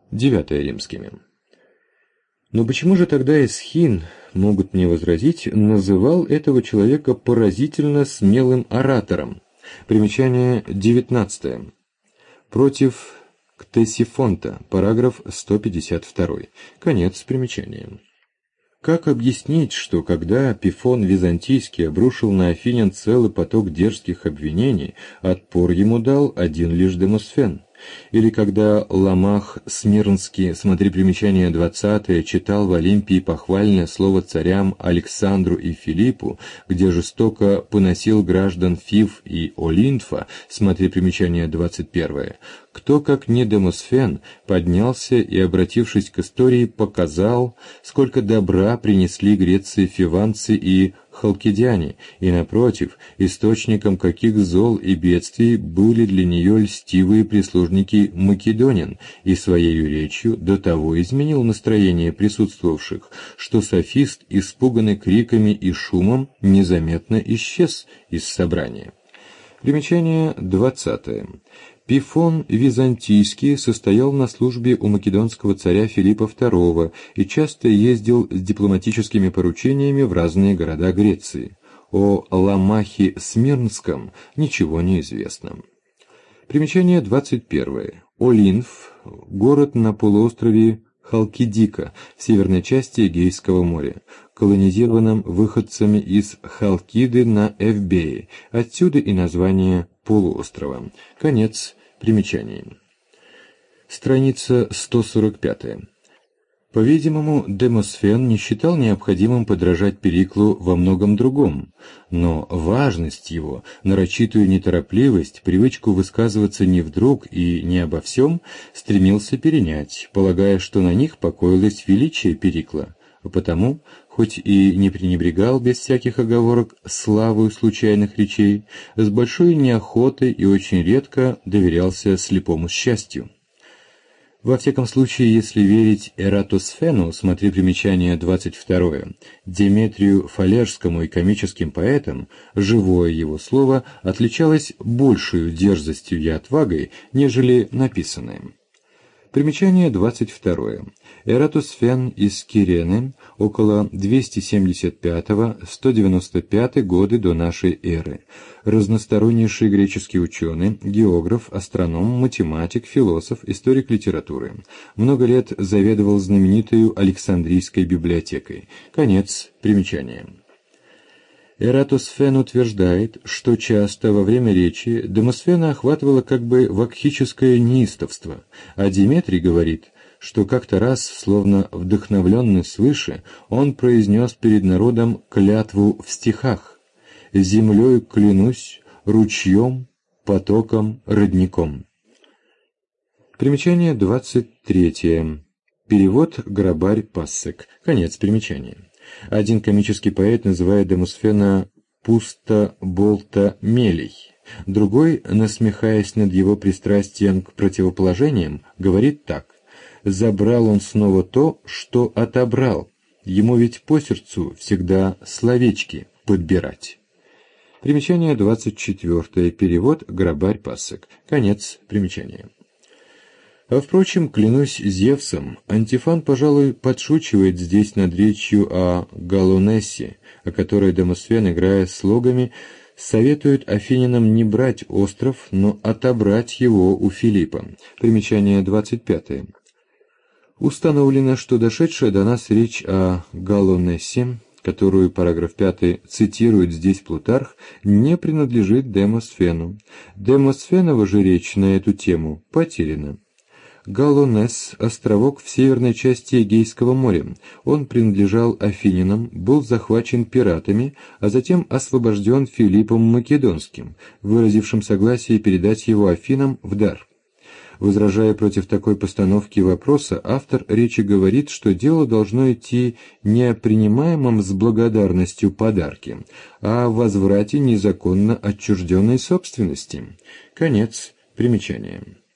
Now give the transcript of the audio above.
9 римскими. Но почему же тогда Эсхин, могут мне возразить, называл этого человека поразительно смелым оратором? Примечание 19. Против Ктесифонта, параграф 152. Конец примечания. Как объяснить, что когда Пифон Византийский обрушил на афинян целый поток дерзких обвинений, отпор ему дал один лишь Демосфен? Или когда Ламах Смирнский, смотри примечание 20, читал в Олимпии похвальное слово царям Александру и Филиппу, где жестоко поносил граждан Фив и Олинфа, смотри примечание 21, кто, как не Демосфен, поднялся и, обратившись к истории, показал, сколько добра принесли Греции фиванцы и халкидяне, и, напротив, источником каких зол и бедствий были для нее льстивые прислужники македонин, и своей речью до того изменил настроение присутствовавших, что софист, испуганный криками и шумом, незаметно исчез из собрания. Примечание 20. Пифон Византийский состоял на службе у македонского царя Филиппа II и часто ездил с дипломатическими поручениями в разные города Греции. О Ламахе Смирнском ничего не известно. Примечание 21. Олинф – город на полуострове Халкидика в северной части Эгейского моря, колонизированном выходцами из Халкиды на Эвбее, отсюда и название полуострова. Конец примечаний. Страница 145. По-видимому, Демосфен не считал необходимым подражать Периклу во многом другом, но важность его, нарочитую неторопливость, привычку высказываться не вдруг и не обо всем, стремился перенять, полагая, что на них покоилось величие Перикла, а потому, хоть и не пренебрегал без всяких оговорок славою случайных речей, с большой неохотой и очень редко доверялся слепому счастью. Во всяком случае, если верить Эратосфену, смотри примечание 22, Деметрию Фалерскому и комическим поэтам, живое его слово отличалось большей дерзостью и отвагой, нежели написанное. Примечание 22. Эратосфен из Кирены, около 275-195 годы до нашей эры. Разностороннейший греческий ученый, географ, астроном, математик, философ, историк литературы. Много лет заведовал знаменитою Александрийской библиотекой. Конец примечания. Эратосфен утверждает, что часто во время речи Демосфена охватывало как бы вакхическое неистовство, а Деметрий говорит, что как-то раз, словно вдохновленный свыше, он произнес перед народом клятву в стихах: «Землей клянусь, ручьем, потоком, родником». Примечание 23. Перевод Грабарь Пассек. Конец примечания. Один комический поэт называет Демосфена «пусто-болто-мелей», другой, насмехаясь над его пристрастием к противоположениям, говорит так: «Забрал он снова то, что отобрал, ему ведь по сердцу всегда словечки подбирать». Примечание 24. Перевод Грабарь Пассек. Конец примечания. А впрочем, клянусь Зевсом, Антифан, пожалуй, подшучивает здесь над речью о Галонессе, о которой Демосфен, играя слогами, советует афинянам не брать остров, но отобрать его у Филиппа. Примечание 25. Установлено, что дошедшая до нас речь о Галонессе, которую параграф 5 цитирует здесь Плутарх, не принадлежит Демосфену. Демосфенова же речь на эту тему потеряна. Галонесс – островок в северной части Эгейского моря. Он принадлежал афинянам, был захвачен пиратами, а затем освобожден Филиппом Македонским, выразившим согласие передать его Афинам в дар. Возражая против такой постановки вопроса, автор речи говорит, что дело должно идти не о принимаемом с благодарностью подарке, а о возврате незаконно отчужденной собственности. Конец примечания.